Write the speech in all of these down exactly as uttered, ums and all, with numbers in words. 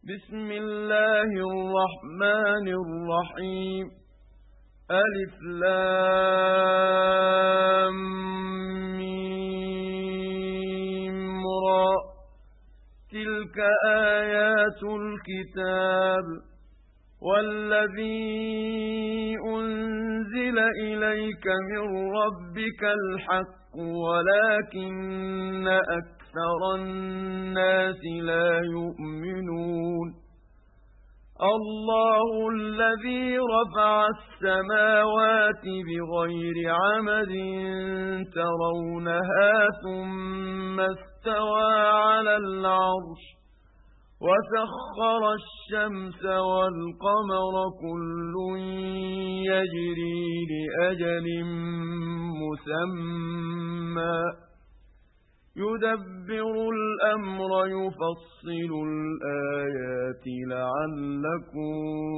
بسم الله الرحمن الرحيم ألف لام ميم را تلك آيات الكتاب والذي أنزل إليك من ربك الحق ولكن أكثر الناس لا يؤمنون الله الذي رفع السماوات بغير عمد ترونها ثم استوى على العرش وسخر الشمس والقمر كل يجري لأجل مسمى يدبر الأمر يفصل الآيات لعلكم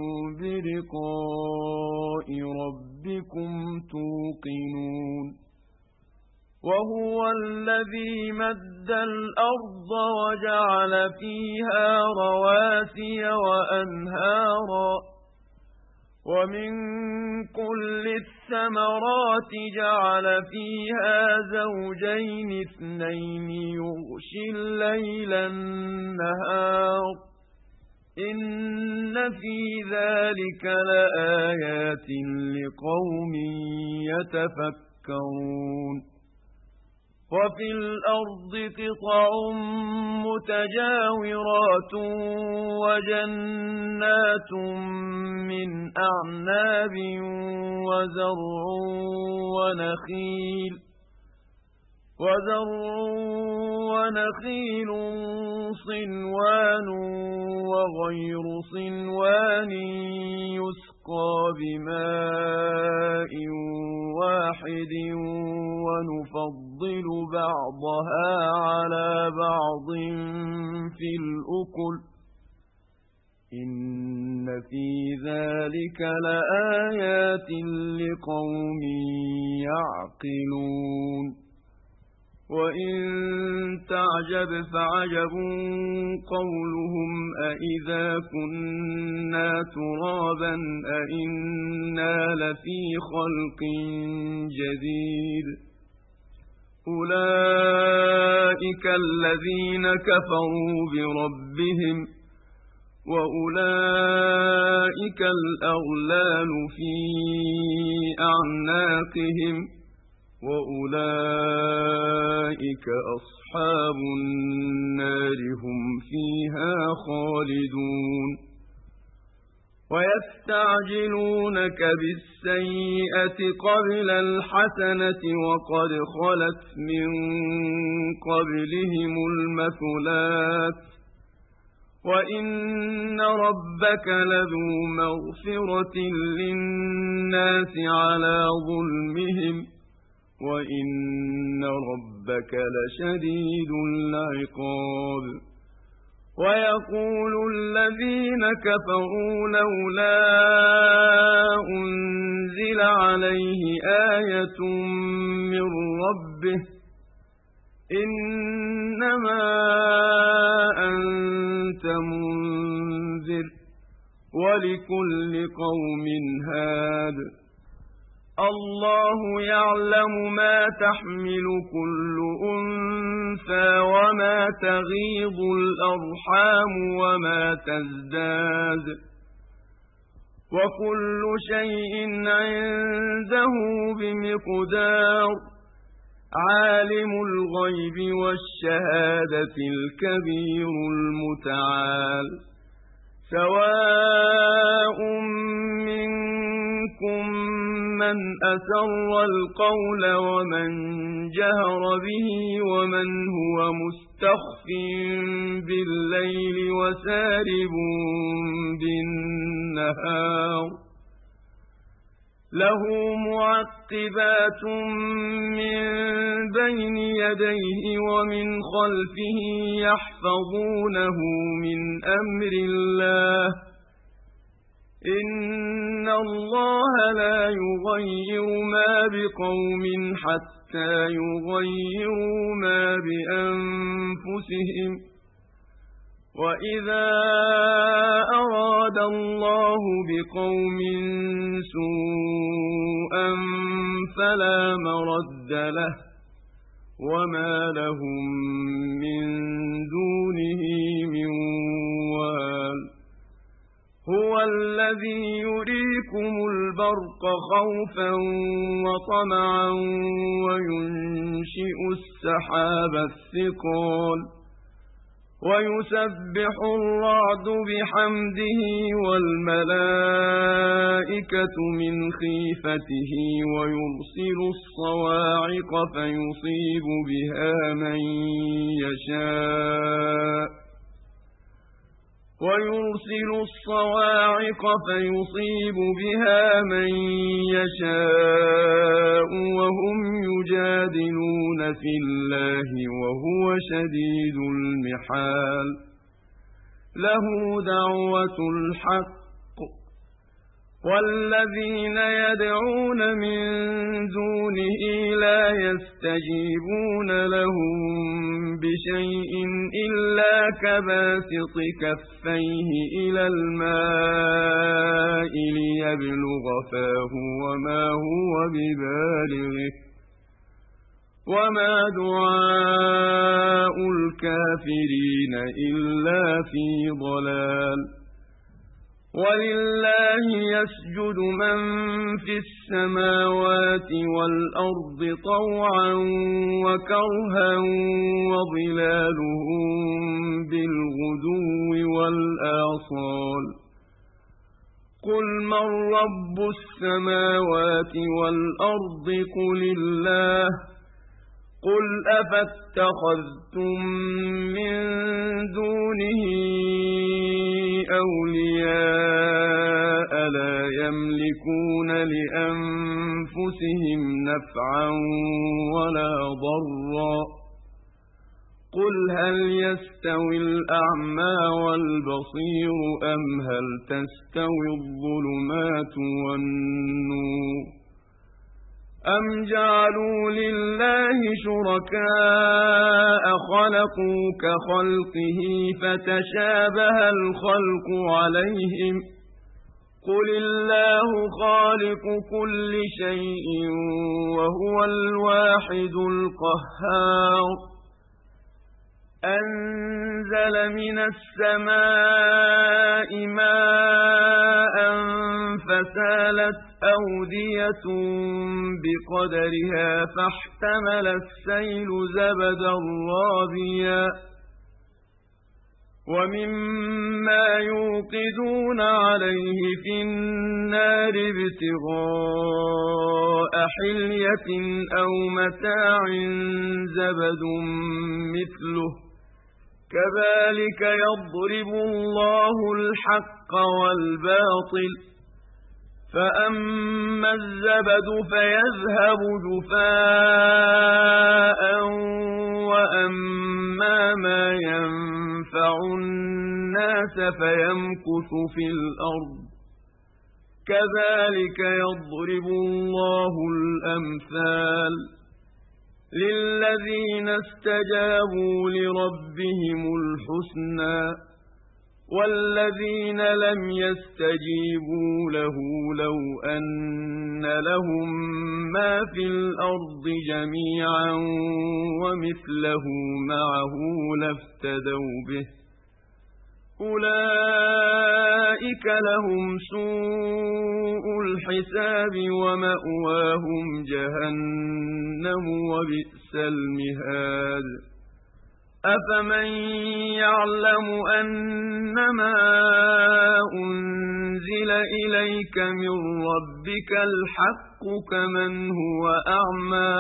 بلقاء ربكم توقنون وهو الذي مد الأرض وجعل فيها رواسي وأنهارا ومن كل الثمرات جعل فيها زوجين اثنين يغشي الليل النهار إن في ذلك لآيات لقوم يتفكرون وفي الأرض قطع متجاورات وجنات من أعناب وزرع ونخيل وزرع ونخيل صنوان وغير صنوان يسقى بماء واحد ونفضل بعضها على بعض في الأكل إن في ذلك لآيات لقوم يعقلون وإن تعجب فعجب قولهم أإذا كنا ترابا أإنا لفي خلق جديد أولئك الذين كفروا بربهم وأولئك الأغلال في أعناقهم وأولئك أصحاب النار هم فيها خالدون ويستعجلونك بالسيئة قبل الحسنة وقد خلت من قبلهم المثلات وإن ربك لذو مغفرة للناس على ظلمهم وإن ربك لشديد العقاب ويقول الذين كفروا لولا أنزل عليه آية من ربه إنما أنت منذر ولكل قوم هاد الله يعلم ما تحمل كل أنثى وما تغيض الأرحام وما تزداد وكل شيء عنده بمقدار عالم الغيب والشهادة الكبير المتعال سواء منكم من أسر القول ومن جهر به ومن هو مستخف بالليل وسارب بالنهار له معقبات من بين يديه ومن خلفه يحفظونه من أمر الله إن الله لا يغير ما بقوم حتى يغيروا ما بأنفسهم وَإِذَا أَرَادَ اللَّهُ بِقَوْمٍ سُوءًا فَلَا مَرَدَّ لَهُ وَمَا لَهُم مِّن دُونِهِ مِن وَالٍ هُوَ الَّذِي يُرِيكُمُ الْبَرْقَ خَوْفًا وَطَمَعًا وَيُنشِئُ السَّحَابَ الثِّقَالَ وَيُسَبِّحُ الرَّعْدُ بِحَمْدِهِ وَالْمَلَائِكَةُ مِنْ خِيفَتِهِ وَيُرْسِلُ الصَّوَاعِقَ فَيُصِيبُ بِهَا مَن يَشَاءُ وَيُرْسِلُ الصَّوَاعِقَ فَيُصِيبُ بِهَا مَن يَشَاءُ وَهُمْ يُجَادِلُونَ فِي اللَّهِ وَهُوَ شَدِيدُ الْمِحَالِ لَهُ دَعْوَةُ الْحَقِّ وَالَّذِينَ يَدْعُونَ مِن دُونِهِ لَا يَسْتَجِيبُونَ لَهُم بِشَيْءٍ إِلَّا كَبَاسِطِ كَفَّيْهِ إِلَى الْمَاءِ لِيَبْلُغَ فَاهُ وَمَا هُوَ بِبَالِغِهِ وَمَا دُعَاءُ الْكَافِرِينَ إِلَّا فِي ضَلَالٍ وَلِلَّهِ يَسْجُدُ مَن فِي السَّمَاوَاتِ وَالْأَرْضِ طَوْعًا وَكَرْهًا وَظِلَالُهُم بِالْغُدُوِّ وَالْآصَالِ قُلْ مَن رَّبُّ السَّمَاوَاتِ وَالْأَرْضِ قُلِ اللَّهُ قُلْ أَفَاتَّخَذْتُم مِّن دُونِهِ أَوْلِيَاءَ لَا يَمْلِكُونَ لِأَنفُسِهِمْ نَفْعًا وَلَا ضَرًّا قُلْ هَلْ يَسْتَوِي الْأَعْمَى وَالْبَصِيرُ أَمْ هَلْ تَسْتَوِي الظُّلُمَاتُ وَالنُّورُ أَمْ جَعَلُوا لِلَّهِ شُرَكَاءَ خَلَقُوا كَخَلْقِهِ فَتَشَابَهَ الْخَلْقُ عَلَيْهِمْ قُلِ اللَّهُ خَالِقُ كُلِّ شَيْءٍ وَهُوَ الْوَاحِدُ الْقَهَّارُ أَنزَلَ مِنَ السَّمَاءِ مَاءً فَسَالَتْ أَوْدِيَةٌ بِقَدَرِهَا فَاحْتَمَلَ السَّيْلُ زَبَدًا رَّابِيًا وَمِمَّا يُوقِدُونَ عَلَيْهِ فِي النَّارِ ابْتِغَاءَ حِلْيَةٍ أَوْ مَتَاعٍ زَبَدٌ مِّثْلُهُ كَذَلِكَ يَضْرِبُ اللَّهُ الْحَقَّ وَالْبَاطِلَ فَأَمَّا الزَّبَدُ فَيَذْهَبُ جُفَاءً وَأَمَّا مَا يَنفَعُ النَّاسَ فَيَمْكُثُ فِي الْأَرْضِ كَذَلِكَ يَضْرِبُ اللَّهُ الْأَمْثَالَ لِلَّذِينَ اسْتَجَابُوا لِرَبِّهِمُ الْحُسْنَى وَالَّذِينَ لَمْ يَسْتَجِيبُوا لَهُ لَوْ أَنَّ لَهُم مَّا فِي الْأَرْضِ جَمِيعًا وَمِثْلَهُ مَعَهُ لَافْتَدَوْا بِهِ أُولَئِكَ لَهُمْ سُوءُ الْحِسَابِ وَمَأْوَاهُمْ جَهَنَّمُ وَبِئْسَ الْمِهَادُ أَفَمَن يَعْلَمُ أَنَّمَا أُنزِلَ إِلَيْكَ مِن رَّبِّكَ الْحَقُّ كَمَنْ هُوَ أَعْمَىٰ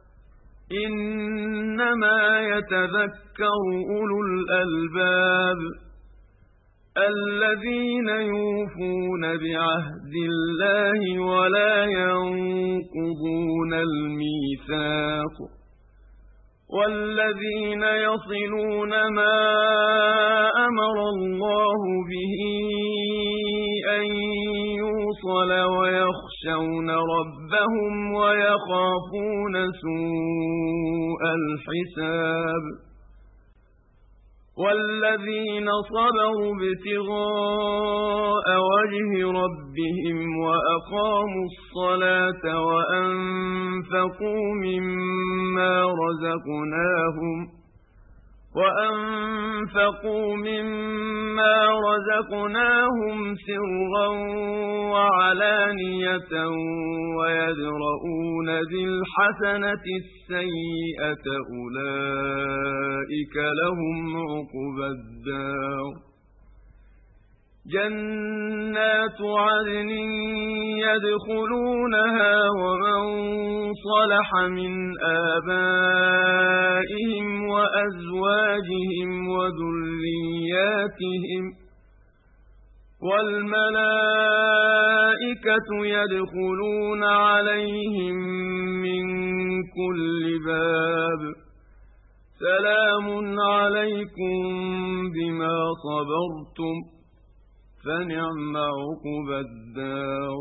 إِنَّمَا يَتَذَكَّرُ أُولُو الْأَلْبَابِ الَّذِينَ يُوفُونَ بِعَهْدِ اللَّهِ وَلَا يَنقُضُونَ الْمِيثَاقَ وَالَّذِينَ يَصِلُونَ مَا أَمَرَ اللَّهُ بِهِ أَن يُوصَلَ وَيَخْشَوْنَ رَبَّهُمْ وَيَخَافُونَ سُوءَ الْحِسَابِ والذين صبروا ابتغاء وجه ربهم وأقاموا الصلاة وأنفقوا مما رزقناهم وأنفقوا مما رزقناهم سرا وعلانية ويدرؤون بالحسنة السيئة أولئك لهم عقبى الدار جنات عدن يدخلونها ومن صلح من آبائهم وأزواجهم وذرياتهم والملائكة يدخلون عليهم من كل باب سلام عليكم بما صبرتم فنعم عقبى الدار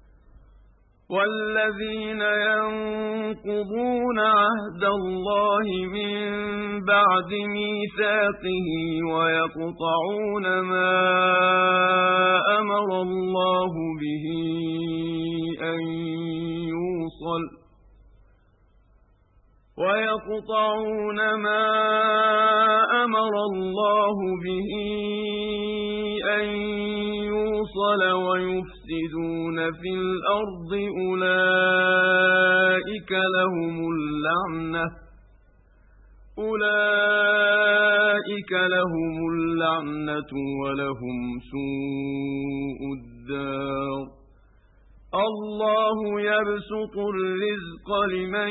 والذين ينقضون عهد الله من بعد ميثاقه ويقطعون ما أمر الله به أن يوصل ويقطعون ما أمر الله به أن يوصل ويفسدون في الأرض أولئك لهم اللعنة أولئك لهم اللعنة ولهم سوء الدار الله يبسط الرزق لمن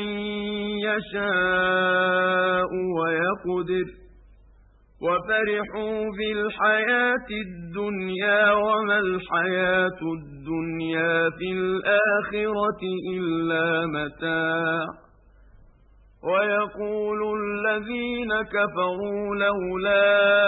يشاء ويقدر وفرحوا بالحياة الدنيا وما الحياة الدنيا في الآخرة إلا متاع ويقول الذين كفروا لولا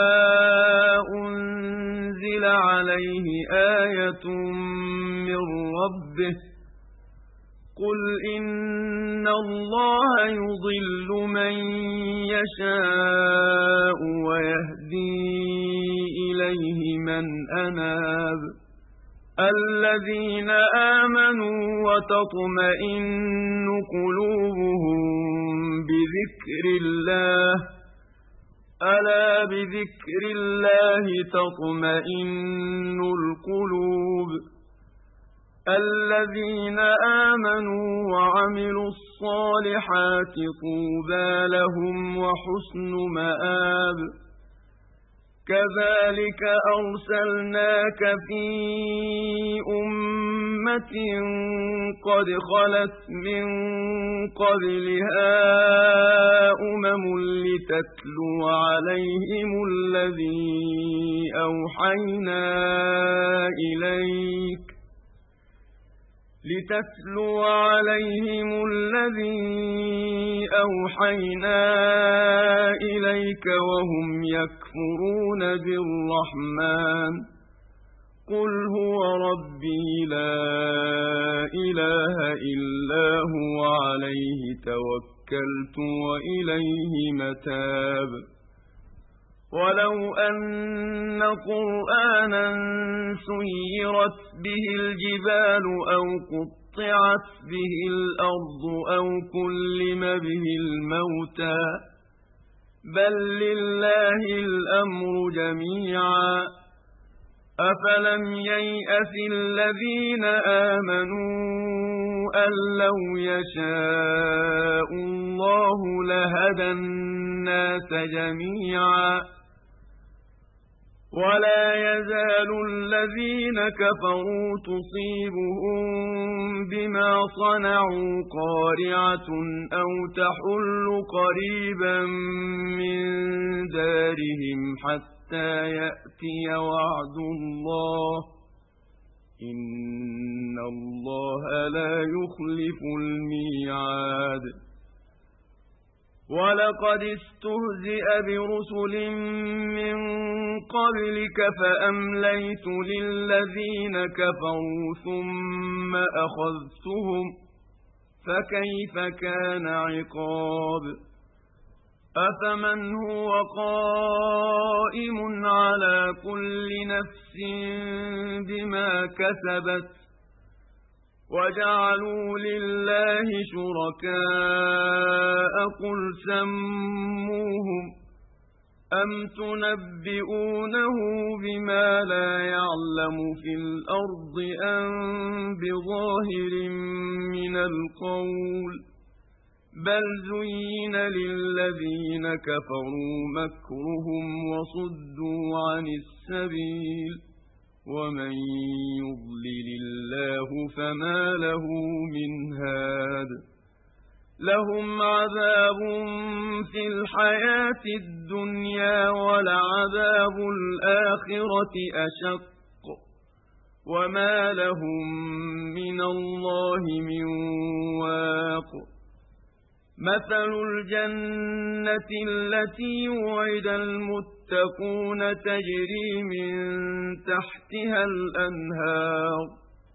أنزل عليه آية من ربه قل إن الله يضل من يشاء ويهدي إليه من أناب الذين آمنوا وتطمئن قلوبهم بذكر الله ألا بذكر الله تطمئن القلوب الذين آمنوا وعملوا الصالحات طوبى لهم وحسن مآب كذلك أرسلناك في أمة قد خلت من قبلها أمم لتتلو عليهم الذي أوحينا إليك لتتلو عليهم الذي أوحينا إليك وهم يكفرون بالرحمن قل هو ربي لا إله إلا هو عليه توكلت وإليه متاب ولو أن قرآنا سيرت به الجبال أو قطعت به الأرض أو كلم به الموتى بل لله الأمر جميعا أفلم ييأس الذين آمنوا أن لو يشاء الله لهدى الناس جميعا ولا يزال الذين كفروا تصيبهم بما صنعوا قارعة أو تحل قريبا من دارهم حتى يأتي وعد الله إن الله لا يخلف الميعاد ولقد استهزئ برسل من قبلك فأمليت للذين كفروا ثم أخذتهم فكيف كان عقاب أفمن هو قائم على كل نفس بما كسبت وجعلوا لله شركاء قل سموهم أم تنبئونه بما لا يعلم في الأرض أم بظاهر من القول بل زين للذين كفروا مكرهم وصدوا عن السبيل ومن يضلل الله فما له من هاد لهم عذاب في الحياة الدنيا ولعذاب الآخرة أشق وما لهم من الله من واق مثل الجنة التي وعد المتقون تجري من تحتها الأنهار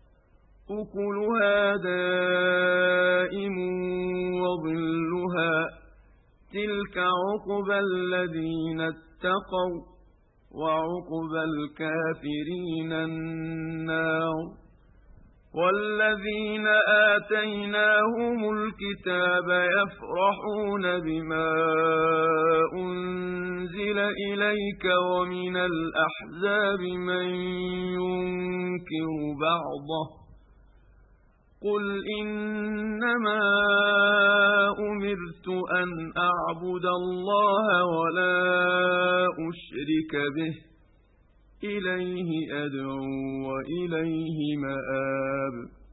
أكلها دائم وظلها تلك عقبى الذين اتقوا وعقبى الكافرين النار والذين آتيناهم الكتاب يفرحون بما أنزل إليك ومن الأحزاب من ينكر بعضه قل إنما أمرت أن أعبد الله ولا أشرك به إليه أدعو وإليه مآب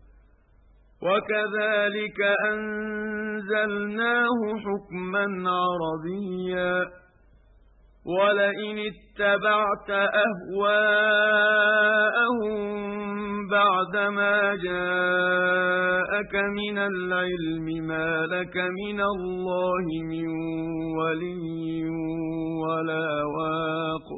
وكذلك أنزلناه حكما عربيا ولئن اتبعت أهواءهم بعدما جاءك من العلم ما لك من الله من ولي ولا واق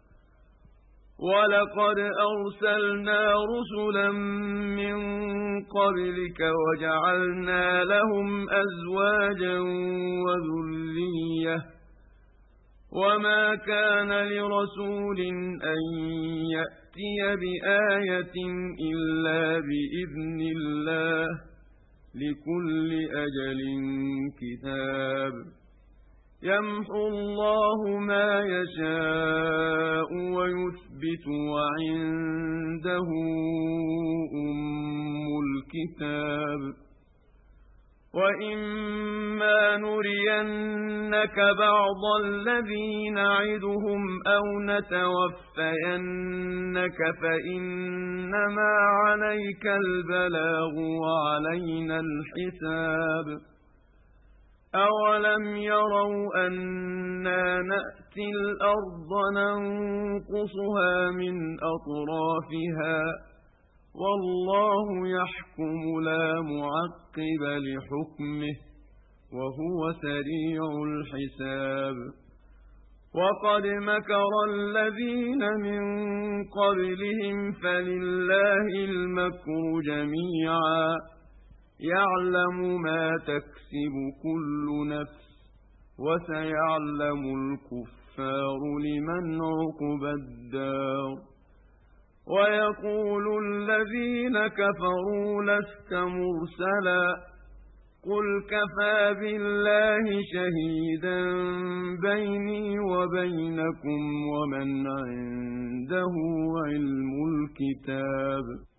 ولقد أرسلنا رسلا من قبلك وجعلنا لهم أزواجا وذرية وما كان لرسول أن يأتي بآية إلا بإذن الله لكل أجل كتاب يمحو الله ما يشاء ويثبت وعنده أم الكتاب وإما نرينك بعض الذي نعدهم أو نتوفينك فإنما عليك البلاغ وعلينا الحساب أولم يروا أنا نأتي الأرض ننقصها من أطرافها والله يحكم لا معقب لحكمه وهو سريع الحساب وقد مكر الذين من قبلهم فلله المكر جميعا يعلم ما تكسب كل نفس وسيعلم الكفار لمن عقبى الدار ويقول الذين كفروا لست مرسلا قل كفى بالله شهيدا بيني وبينكم ومن عنده علم الكتاب